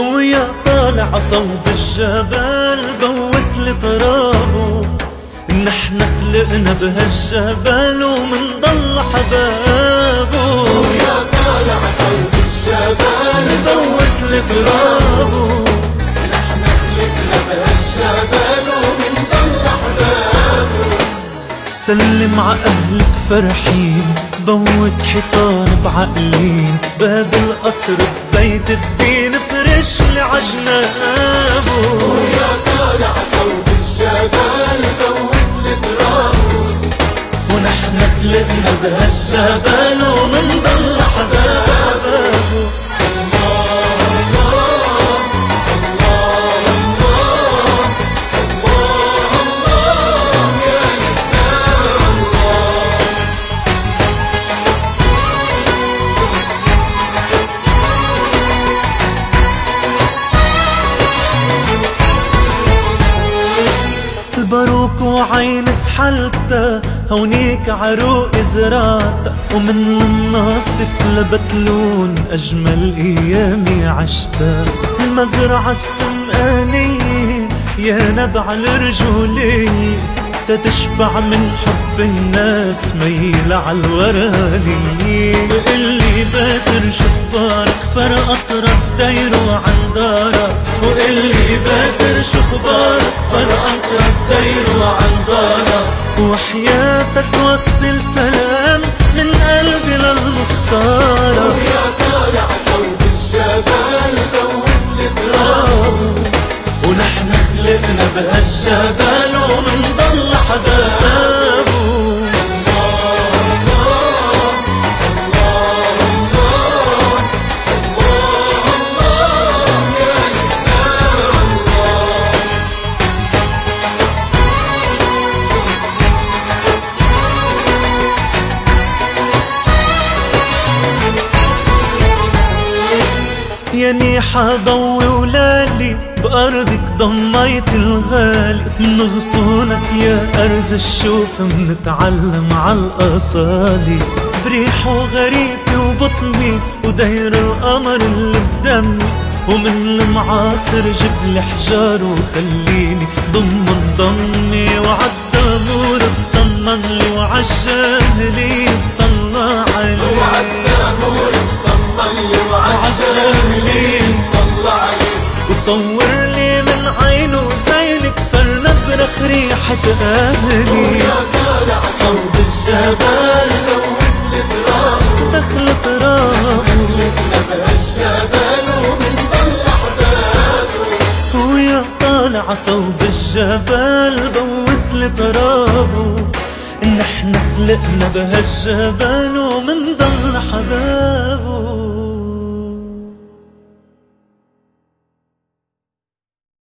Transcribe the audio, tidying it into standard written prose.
ويا طالع صوب الجبل بوس لي ترابه، نحن خلقنا بهالجبل ومنضل حبابه. ويا طالع صوب الجبل بوس لي ترابه، نحن خلقنا بهالجبل ومنضل حبابه. سلم ع أهلك فرحين، بوس حيطان بعقلين، باب القصر ببيت الدين فرش لي عجنابه. ويا طالع صوب الجبل بوس لي ترابه، ونحن خلقنا بهالجبل ومنضل حبابه. الباروك وعين سحلتا، هونيك عروق زراتا، ومن الناصف لبتلون أجمل أيامي عشتا. المزرعة السمقانية يا نبع الرجولية، تتشبع من حب الناس ميلة عالورانية. وقلي بادر شو خبارك، فرقت رديرو عن دارك. وقلي بادر شو خبارك، فرقت رديرو عن دارك. وحياتك وصل سلام من قلبي للمختارة. ويا طالع صوب الجبل بوس لي ترابه، ونحن خلقنا بهالجبل ومنضل حبابه. ياني حضوي ولالي بأرضك ضميت الغالي. من غصونك يا أرز الشوف منتعلم عالأصالي. بريح وغريفي وبطني ودير القمر اللي بدمي، ومن المعاصر جبلي حجار وخليني انضمي. وعالدامور اطمن لي وعالجاهلي اطلع علي. وعالدامور اطمن لي وعالجاهلي طلع علي. وصور لي من عينه زينك فلنبرخ ريحة أهلي. ويا طالع صوب الجبل بوس لي ترابه، دخل ترابه. خلقنا بهالجبل ومنضل حبابه. ويا طالع صوب الجبل بوس لي ترابه، نحن خلقنا بهالجبل ومنضل حبابه.